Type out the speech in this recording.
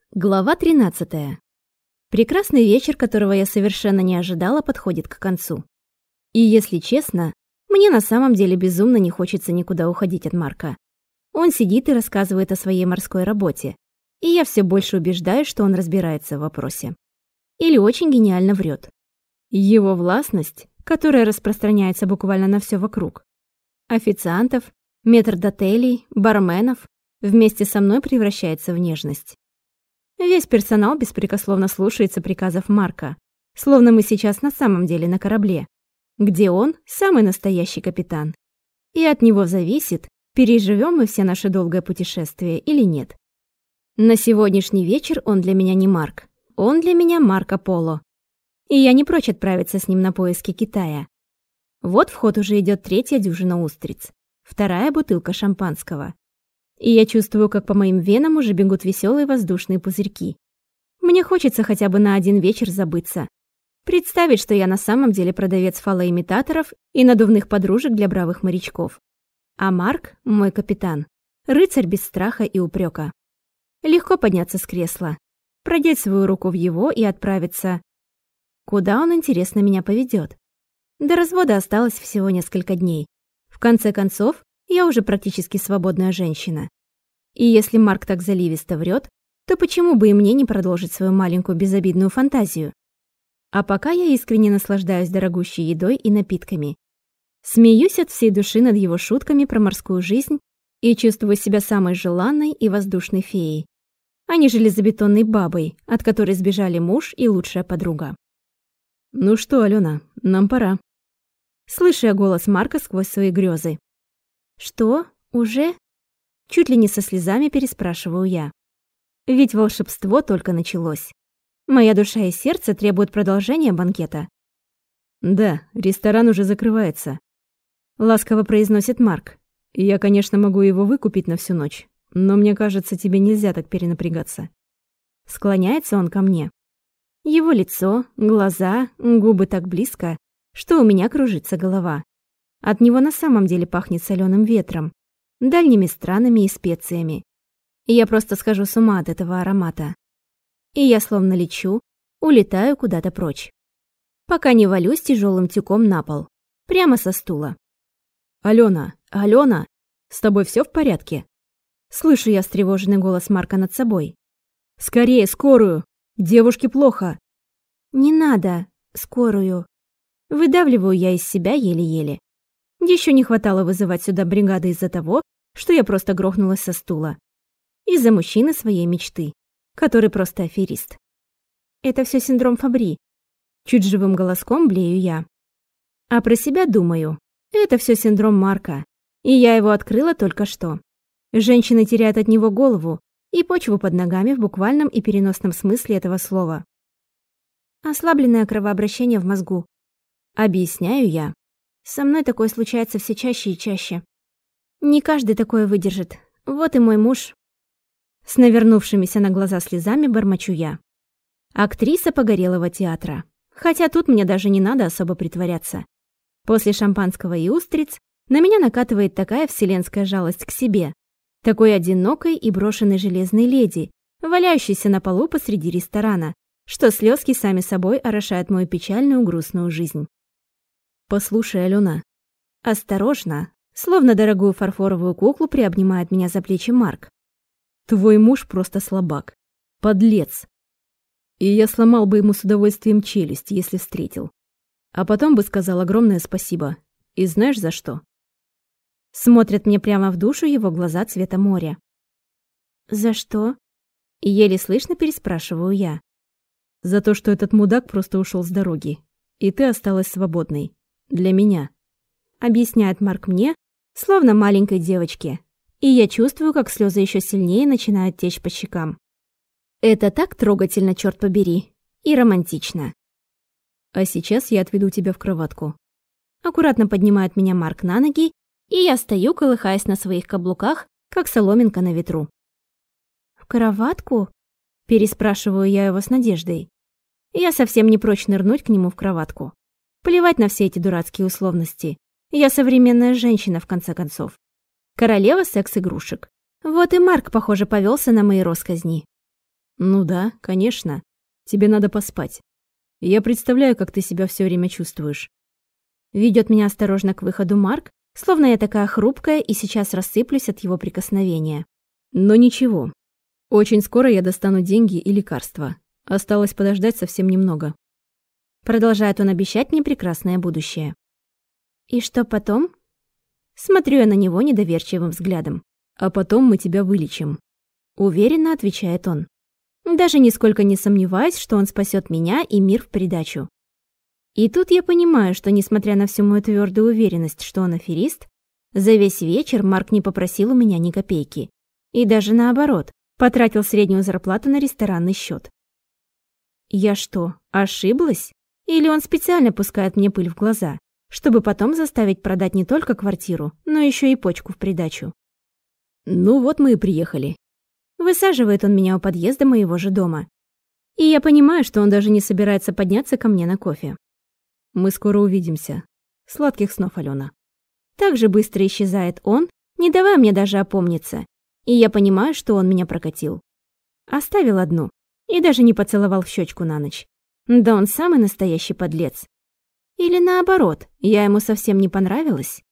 Глава 13. Прекрасный вечер, которого я совершенно не ожидала, подходит к концу. И если честно, мне на самом деле безумно не хочется никуда уходить от Марка. Он сидит и рассказывает о своей морской работе, и я все больше убеждаюсь, что он разбирается в вопросе. Или очень гениально врет. Его властность, которая распространяется буквально на все вокруг. Официантов, метрдотелей, барменов вместе со мной превращается в нежность. Весь персонал беспрекословно слушается приказов Марка, словно мы сейчас на самом деле на корабле, где он самый настоящий капитан. И от него зависит, переживем мы все наше долгое путешествие или нет. На сегодняшний вечер он для меня не Марк, он для меня Марко Поло. И я не прочь отправиться с ним на поиски Китая. Вот в ход уже идет 3-я дюжина устриц, 2-я бутылка шампанского. И я чувствую, как по моим венам уже бегут веселые воздушные пузырьки. Мне хочется хотя бы на один вечер забыться. Представить, что я на самом деле продавец фалоимитаторов и надувных подружек для бравых морячков. А Марк, мой капитан, рыцарь без страха и упрека. Легко подняться с кресла, продеть свою руку в его и отправиться. Куда он, интересно, меня поведет? До развода осталось всего несколько дней. В конце концов, я уже практически свободная женщина. И если Марк так заливисто врет, то почему бы и мне не продолжить свою маленькую безобидную фантазию? А пока я искренне наслаждаюсь дорогущей едой и напитками. Смеюсь от всей души над его шутками про морскую жизнь и чувствую себя самой желанной и воздушной феей, а не железобетонной бабой, от которой сбежали муж и лучшая подруга. «Ну что, Алена, нам пора». Слышу я голос Марка сквозь свои грезы. «Что? Уже?» Чуть ли не со слезами переспрашиваю я. Ведь волшебство только началось. Моя душа и сердце требуют продолжения банкета. «Да, ресторан уже закрывается», — ласково произносит Марк. «Я, конечно, могу его выкупить на всю ночь, но мне кажется, тебе нельзя так перенапрягаться». Склоняется он ко мне. Его лицо, глаза, губы так близко, что у меня кружится голова. От него на самом деле пахнет солёным ветром, дальними странами и специями. И я просто схожу с ума от этого аромата. И я словно лечу, улетаю куда-то прочь. Пока не валюсь тяжелым тюком на пол, прямо со стула. «Алена, Алена, с тобой все в порядке?» Слышу я встревоженный голос Марка над собой. «Скорее, скорую! Девушке плохо!» «Не надо, скорую!» Выдавливаю я из себя еле-еле. Еще не хватало вызывать сюда бригады из-за того, что я просто грохнулась со стула. Из-за мужчины своей мечты, который просто аферист. Это все синдром Фабри. Чуть живым голоском блею я. А про себя думаю, это все синдром Марка, и я его открыла только что. Женщины теряют от него голову и почву под ногами в буквальном и переносном смысле этого слова. Ослабленное кровообращение в мозгу. Объясняю я. Со мной такое случается все чаще и чаще. Не каждый такое выдержит. Вот и мой муж. С навернувшимися на глаза слезами бормочу я. Актриса погорелого театра. Хотя тут мне даже не надо особо притворяться. После шампанского и устриц на меня накатывает такая вселенская жалость к себе. Такой одинокой и брошенной железной леди, валяющейся на полу посреди ресторана, что слезки сами собой орошают мою печальную грустную жизнь. «Послушай, Алена». Осторожно, словно дорогую фарфоровую куклу, приобнимает меня за плечи Марк. «Твой муж просто слабак. Подлец. И я сломал бы ему с удовольствием челюсть, если встретил. А потом бы сказал огромное спасибо. И знаешь за что?» Смотрят мне прямо в душу его глаза цвета моря. «За что?» И еле слышно переспрашиваю я. «За то, что этот мудак просто ушел с дороги, и ты осталась свободной. Для меня», — объясняет Марк мне, словно маленькой девочке, и я чувствую, как слезы еще сильнее начинают течь по щекам. Это так трогательно, черт побери, и романтично. «А сейчас я отведу тебя в кроватку». Аккуратно поднимает меня Марк на ноги, и я стою, колыхаясь на своих каблуках, как соломинка на ветру. «В кроватку?» — переспрашиваю я его с надеждой. Я совсем не прочь нырнуть к нему в кроватку. Плевать на все эти дурацкие условности. Я современная женщина, в конце концов. Королева секс-игрушек. Вот и Марк, похоже, повелся на мои росказни. Ну да, конечно. Тебе надо поспать. Я представляю, как ты себя все время чувствуешь. Ведет меня осторожно к выходу Марк, словно я такая хрупкая и сейчас рассыплюсь от его прикосновения. Но ничего. Очень скоро я достану деньги и лекарства. Осталось подождать совсем немного. Продолжает он обещать мне прекрасное будущее. И что потом? Смотрю я на него недоверчивым взглядом. А потом мы тебя вылечим. Уверенно отвечает он. Даже нисколько не сомневаюсь, что он спасет меня и мир в придачу. И тут я понимаю, что, несмотря на всю мою твердую уверенность, что он аферист, за весь вечер Марк не попросил у меня ни копейки. И даже наоборот, потратил среднюю зарплату на ресторанный счет. Я что, ошиблась? Или он специально пускает мне пыль в глаза, чтобы потом заставить продать не только квартиру, но еще и почку в придачу? Ну вот мы и приехали. Высаживает он меня у подъезда моего же дома. И я понимаю, что он даже не собирается подняться ко мне на кофе. Мы скоро увидимся. Сладких снов, Алена. Так же быстро исчезает он, не давая мне даже опомниться. И я понимаю, что он меня прокатил. Оставил одну. И даже не поцеловал в щечку на ночь. Да он самый настоящий подлец. Или наоборот, я ему совсем не понравилась?